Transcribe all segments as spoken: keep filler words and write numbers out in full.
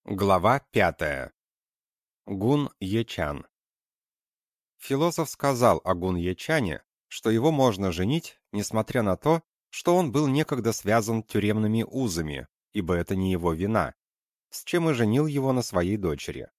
Глава пятая. Гун Ечан. Философ сказал о Гун Ечане, что его можно женить, несмотря на то, что он был некогда связан тюремными узами, ибо это не его вина, с чем и женил его на своей дочери.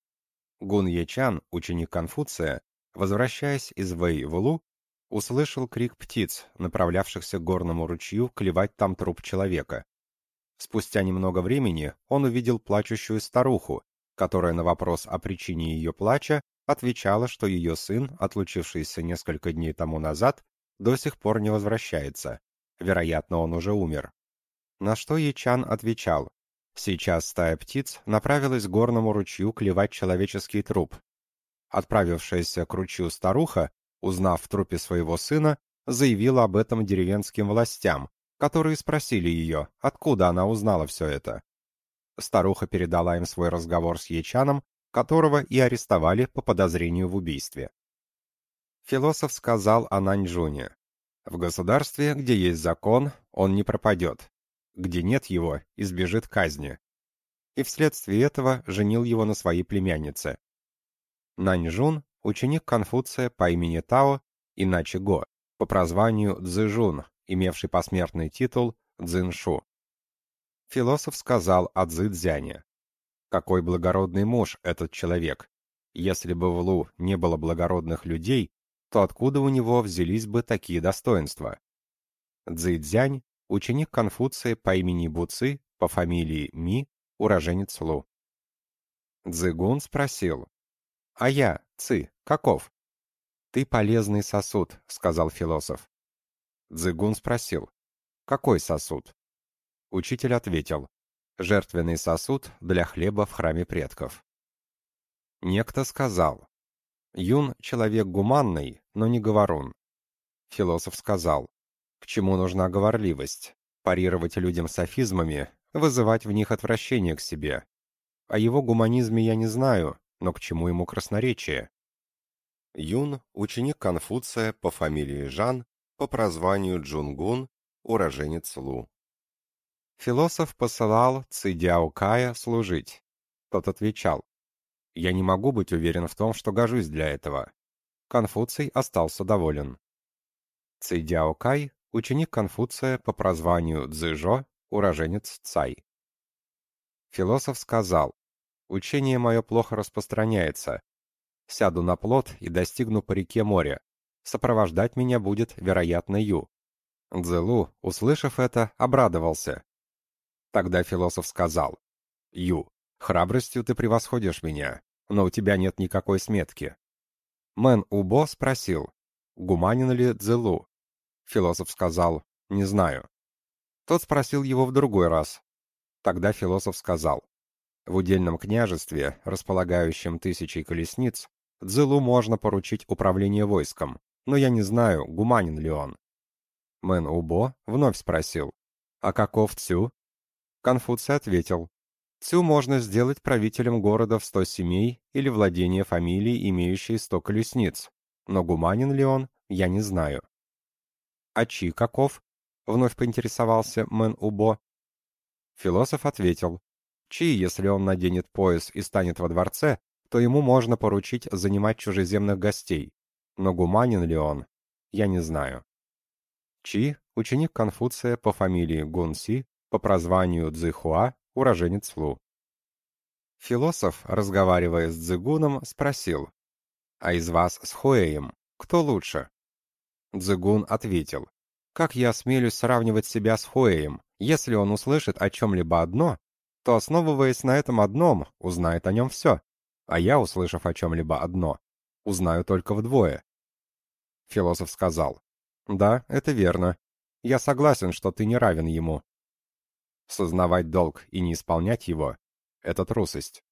Гун Ечан, ученик Конфуция, возвращаясь из Вэй-Вулу, услышал крик птиц, направлявшихся к горному ручью клевать там труп человека. Спустя немного времени он увидел плачущую старуху, которая на вопрос о причине ее плача отвечала, что ее сын, отлучившийся несколько дней тому назад, до сих пор не возвращается. Вероятно, он уже умер. На что Ечан отвечал: сейчас стая птиц направилась к горному ручью клевать человеческий труп. Отправившаяся к ручью старуха, узнав в трупе своего сына, заявила об этом деревенским властям, которые спросили ее, откуда она узнала все это. Старуха передала им свой разговор с Ечаном, которого и арестовали по подозрению в убийстве. Философ сказал о Наньчжуне: в государстве, где есть закон, он не пропадет, где нет его, избежит казни. И вследствие этого женил его на своей племяннице. Наньчжун — ученик Конфуция по имени Тао, иначе Го, по прозванию Цзэжун, имевший посмертный титул Цзиншу. Философ сказал о Цзэцзяне: какой благородный муж этот человек! Если бы в Лу не было благородных людей, то откуда у него взялись бы такие достоинства? Цзэцзянь — ученик Конфуция по имени Буци, по фамилии Ми, уроженец Лу. Цзыгун спросил: а я, Ци, каков? Ты полезный сосуд, сказал философ. Цзыгун спросил: какой сосуд? Учитель ответил: жертвенный сосуд для хлеба в храме предков. Некто сказал: Юн человек гуманный, но не говорун. Философ сказал: к чему нужна говорливость? Парировать людям софизмами, вызывать в них отвращение к себе. О его гуманизме я не знаю, но к чему ему красноречие? Юн — ученик Конфуция по фамилии Жан, по прозванию Джунгун, уроженец Лу. Философ посылал Ци Дяо Кая служить. Тот отвечал: я не могу быть уверен в том, что гожусь для этого. Конфуций остался доволен. Ци Дяо Кай — ученик Конфуция по прозванию Цзэжо, уроженец Цай. Философ сказал: учение мое плохо распространяется. Сяду на плот и достигну по реке моря. Сопровождать меня будет, вероятно, Ю. Цзэлу, услышав это, обрадовался. Тогда философ сказал: Ю, храбростью ты превосходишь меня, но у тебя нет никакой сметки. Мэн Убо спросил: гуманин ли Цзэлу? Философ сказал: не знаю. Тот спросил его в другой раз. Тогда философ сказал: в удельном княжестве, располагающем тысячей колесниц, Цзэлу можно поручить управление войском, но я не знаю, гуманин ли он. Мэн Убо вновь спросил: а каков Цю? Конфуций ответил: Цю можно сделать правителем города в сто семей или владения фамилией, имеющей сто колесниц, но гуманин ли он, я не знаю. А Чи каков? Вновь поинтересовался Мэн Убо. Философ ответил: Чи, если он наденет пояс и станет во дворце, то ему можно поручить занимать чужеземных гостей, но гуманин ли он, я не знаю. Чи — ученик Конфуция по фамилии Гунси, по прозванию Цзэхуа, уроженец Лу. Философ, разговаривая с Цзыгуном, спросил: а из вас с Хуэем кто лучше? Цзыгун ответил: как я осмелюсь сравнивать себя с Хуэем, если он услышит о чем-либо одно, то, основываясь на этом одном, узнает о нем все, а я, услышав о чем-либо одно, узнаю только вдвое. Философ сказал: да, это верно. Я согласен, что ты не равен ему. Сознавать долг и не исполнять его — это трусость.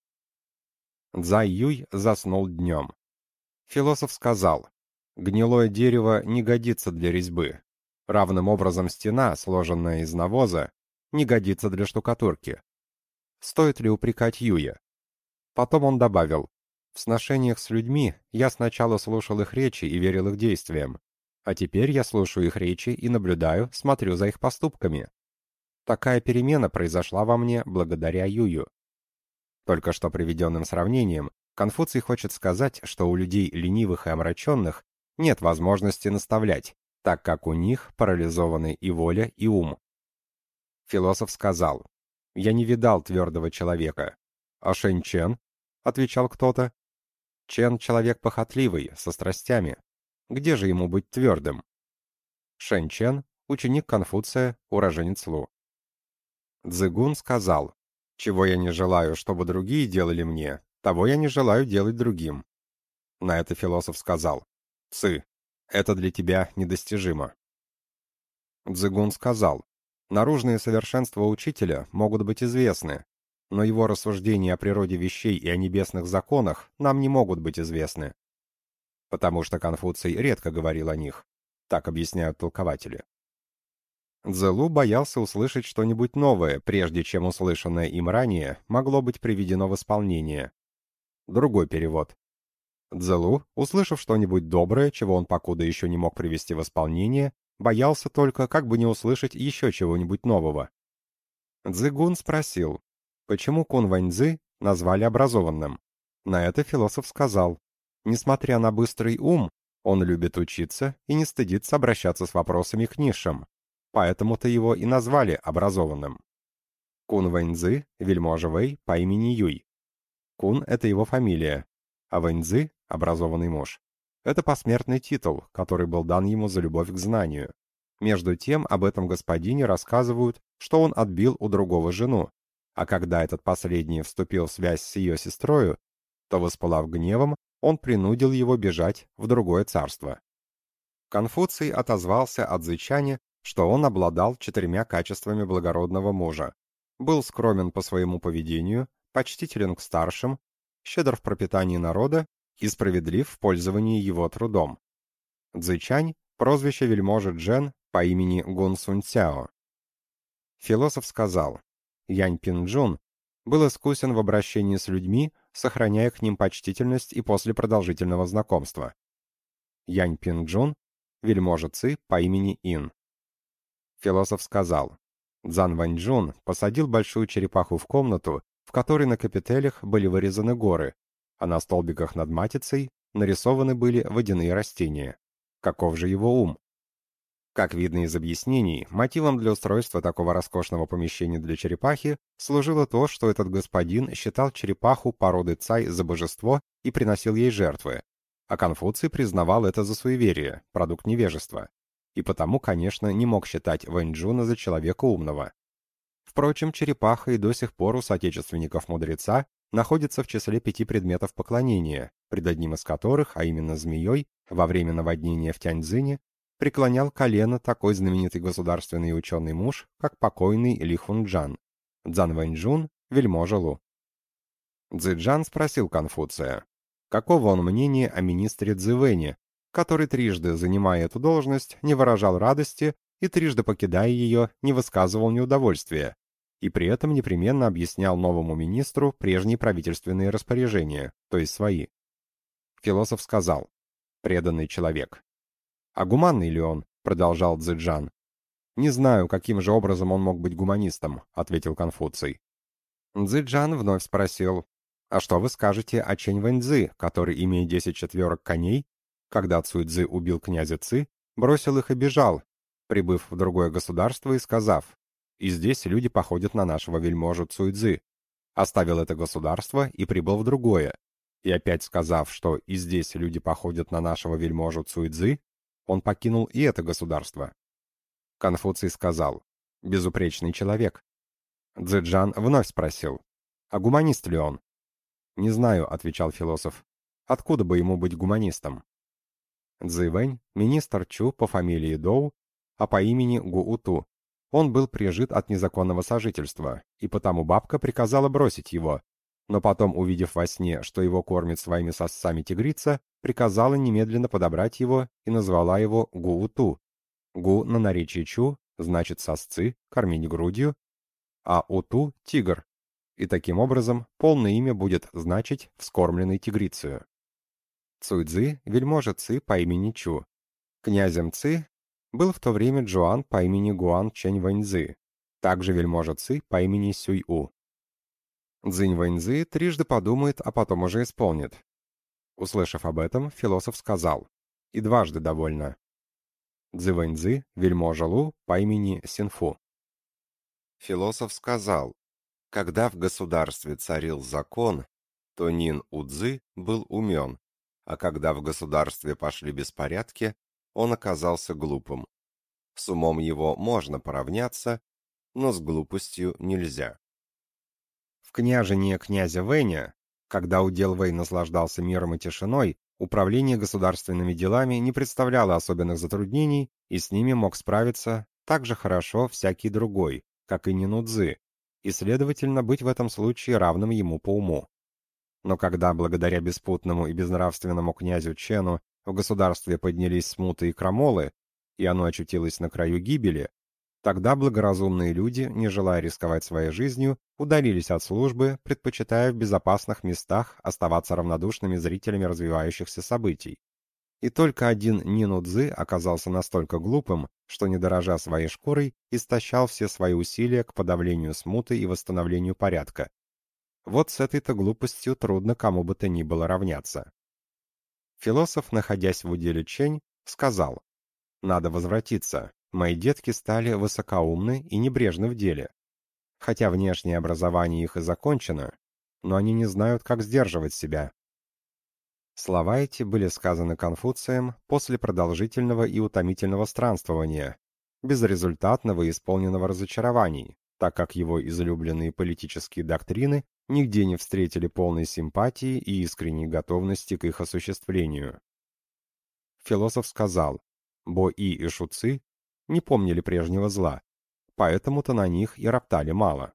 Цзай Юй заснул днем. Философ сказал: гнилое дерево не годится для резьбы. Равным образом стена, сложенная из навоза, не годится для штукатурки. Стоит ли упрекать Юя? Потом он добавил: в сношениях с людьми я сначала слушал их речи и верил их действиям, а теперь я слушаю их речи и наблюдаю, смотрю за их поступками. Такая перемена произошла во мне благодаря Юю. Только что приведенным сравнением Конфуций хочет сказать, что у людей ленивых и омраченных нет возможности наставлять, так как у них парализованы и воля, и ум. Философ сказал: «Я не видал твердого человека». «А Шэнь Чен?» — отвечал кто-то. «Чен — человек похотливый, со страстями. Где же ему быть твердым?» Шэнь Чен — ученик Конфуция, уроженец Лу. Цзыгун сказал: «Чего я не желаю, чтобы другие делали мне, того я не желаю делать другим». На это философ сказал: «Ци, это для тебя недостижимо». Цзыгун сказал: «Наружные совершенства учителя могут быть известны, но его рассуждения о природе вещей и о небесных законах нам не могут быть известны, потому что Конфуций редко говорил о них», так объясняют толкователи. Цзэлу боялся услышать что-нибудь новое, прежде чем услышанное им ранее могло быть приведено в исполнение. Другой перевод. Цзэлу, услышав что-нибудь доброе, чего он покуда еще не мог привести в исполнение, боялся только, как бы не услышать еще чего-нибудь нового. Цзыгун спросил, почему Кун Вэньцзы назвали образованным. На это философ сказал: несмотря на быстрый ум, он любит учиться и не стыдится обращаться с вопросами к низшим, поэтому-то его и назвали образованным. Кун Вэньцзы — вельможа Вэй по имени Юй. Кун — это его фамилия, а Вэньцзы — образованный муж. Это посмертный титул, который был дан ему за любовь к знанию. Между тем, об этом господине рассказывают, что он отбил у другого жену, а когда этот последний вступил в связь с ее сестрою, то, воспылав гневом, он принудил его бежать в другое царство. Конфуций отозвался о Цзычане, что он обладал четырьмя качествами благородного мужа, был скромен по своему поведению, почтителен к старшим, щедр в пропитании народа и справедлив в пользовании его трудом. Цзычань — прозвище вельможи Джен по имени Гун Сунь Цяо. Философ сказал: Янь Пинчжун был искусен в обращении с людьми, сохраняя к ним почтительность и после продолжительного знакомства. Янь Пинчжун — вельможа Ци по имени Ин. Философ сказал: Цзан Ваньчжун посадил большую черепаху в комнату, в которой на капителях были вырезаны горы, а на столбиках над матицей нарисованы были водяные растения. Каков же его ум? Как видно из объяснений, мотивом для устройства такого роскошного помещения для черепахи служило то, что этот господин считал черепаху породы цай за божество и приносил ей жертвы, а Конфуций признавал это за суеверие, продукт невежества, и потому, конечно, не мог считать Вэньчжуна за человека умного. Впрочем, черепаха и до сих пор у соотечественников мудреца находится в числе пяти предметов поклонения, пред одним из которых, а именно змеей, во время наводнения в Тяньцзине, преклонял колено такой знаменитый государственный и ученый муж, как покойный Ли Хунджан, Цзан Вэньчжун, вельможа Лу. Цзэджан спросил Конфуция, какого он мнения о министре Цзэвэне, который трижды, занимая эту должность, не выражал радости и трижды покидая ее, не высказывал неудовольствия, и при этом непременно объяснял новому министру прежние правительственные распоряжения, то есть свои. Философ сказал: преданный человек. «А гуманный ли он?» — продолжал Цзэджан. «Не знаю, каким же образом он мог быть гуманистом», — ответил Конфуций. Цзэджан вновь спросил: «А что вы скажете о Чэнь Вэньцзы, который, имея десять четверок коней, когда Цуйцзы убил князя Ци, бросил их и бежал, прибыв в другое государство и сказав: и здесь люди походят на нашего вельможу Цуйцзы, оставил это государство и прибыл в другое, и опять сказав, что и здесь люди походят на нашего вельможу Цуйцзы, он покинул и это государство». Конфуций сказал: «Безупречный человек». Цзэджан вновь спросил: «А гуманист ли он?» «Не знаю», — отвечал философ. «Откуда бы ему быть гуманистом?» Цзэвэнь, министр Чу по фамилии Доу, а по имени Гууту. Он был прижит от незаконного сожительства, и потому бабка приказала бросить его, но потом, увидев во сне, что его кормит своими сосцами тигрица, приказала немедленно подобрать его и назвала его Гууту. Гу на наречии Чу значит сосцы, кормить грудью, а Уту — тигр, и таким образом полное имя будет значить вскормленный тигрицею. Цуйцзы — вельможа Ци по имени Чу. Князем Ци был в то время Джуан по имени Гуан Чэнь Вэньцзы, также вельможа Ци по имени Сюй-У. Цзинь Вэньцзы трижды подумает, а потом уже исполнит. Услышав об этом, философ сказал: «И дважды довольно». Цзы Вэньцзы, вельможа Лу по имени Синфу. Философ сказал: когда в государстве царил закон, то Нин Удзы был умен, а когда в государстве пошли беспорядки, он оказался глупым. С умом его можно поравняться, но с глупостью нельзя. В княжении князя Вэня, когда удел Вэй наслаждался миром и тишиной, управление государственными делами не представляло особенных затруднений, и с ними мог справиться так же хорошо всякий другой, как и Нин Удзы, и, следовательно, быть в этом случае равным ему по уму. Но когда, благодаря беспутному и безнравственному князю Чену, в государстве поднялись смуты и крамолы, и оно очутилось на краю гибели, тогда благоразумные люди, не желая рисковать своей жизнью, удалились от службы, предпочитая в безопасных местах оставаться равнодушными зрителями развивающихся событий. И только один Нин Удзы оказался настолько глупым, что, не дорожа своей шкурой, истощал все свои усилия к подавлению смуты и восстановлению порядка. Вот с этой-то глупостью трудно кому бы то ни было равняться. Философ, находясь в уделе Чэнь, сказал: «Надо возвратиться. Мои детки стали высокоумны и небрежны в деле. Хотя внешнее образование их и закончено, но они не знают, как сдерживать себя». Слова эти были сказаны Конфуцием после продолжительного и утомительного странствования, безрезультатного и исполненного разочарований, так как его излюбленные политические доктрины нигде не встретили полной симпатии и искренней готовности к их осуществлению. Философ сказал: Бо-И и Шу-Ци не помнили прежнего зла, поэтому-то на них и роптали мало.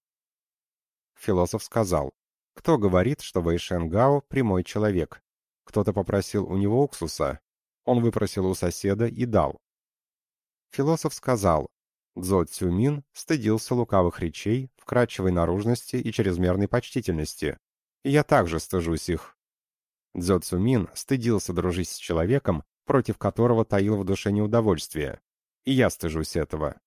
Философ сказал: кто говорит, что Вэйшэн-Гао прямой человек? Кто-то попросил у него уксуса, он выпросил у соседа и дал. Философ сказал: Цзо Цюмин стыдился лукавых речей, вкрадчивой наружности и чрезмерной почтительности, и я также стыжусь их. Цзо Цюмин стыдился дружить с человеком, против которого таил в душе неудовольствие, и я стыжусь этого.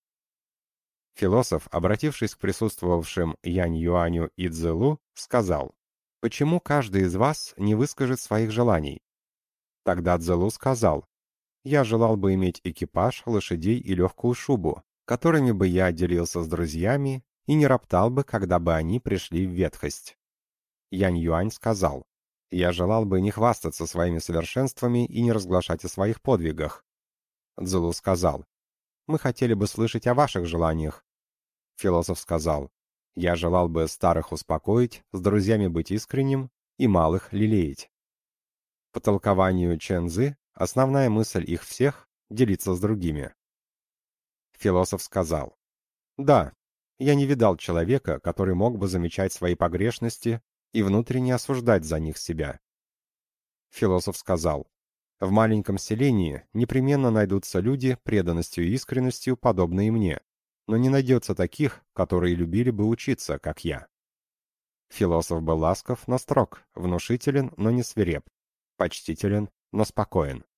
Философ, обратившись к присутствовавшим Янь Юаню и Цзэлу, сказал: «Почему каждый из вас не выскажет своих желаний?» Тогда Цзэлу сказал: «Я желал бы иметь экипаж, лошадей и легкую шубу, которыми бы я делился с друзьями и не роптал бы, когда бы они пришли в ветхость». Янь Юань сказал: «Я желал бы не хвастаться своими совершенствами и не разглашать о своих подвигах». Цзэлу сказал: «Мы хотели бы слышать о ваших желаниях». Философ сказал: «Я желал бы старых успокоить, с друзьями быть искренним и малых лелеять». По толкованию Чэн Цзы, основная мысль их всех — делиться с другими. Философ сказал: «Да, я не видал человека, который мог бы замечать свои погрешности и внутренне осуждать за них себя». Философ сказал: «В маленьком селении непременно найдутся люди, преданностью и искренностью, подобные мне, но не найдется таких, которые любили бы учиться, как я». Философ был ласков, но строг, внушителен, но не свиреп, почтителен, но спокоен.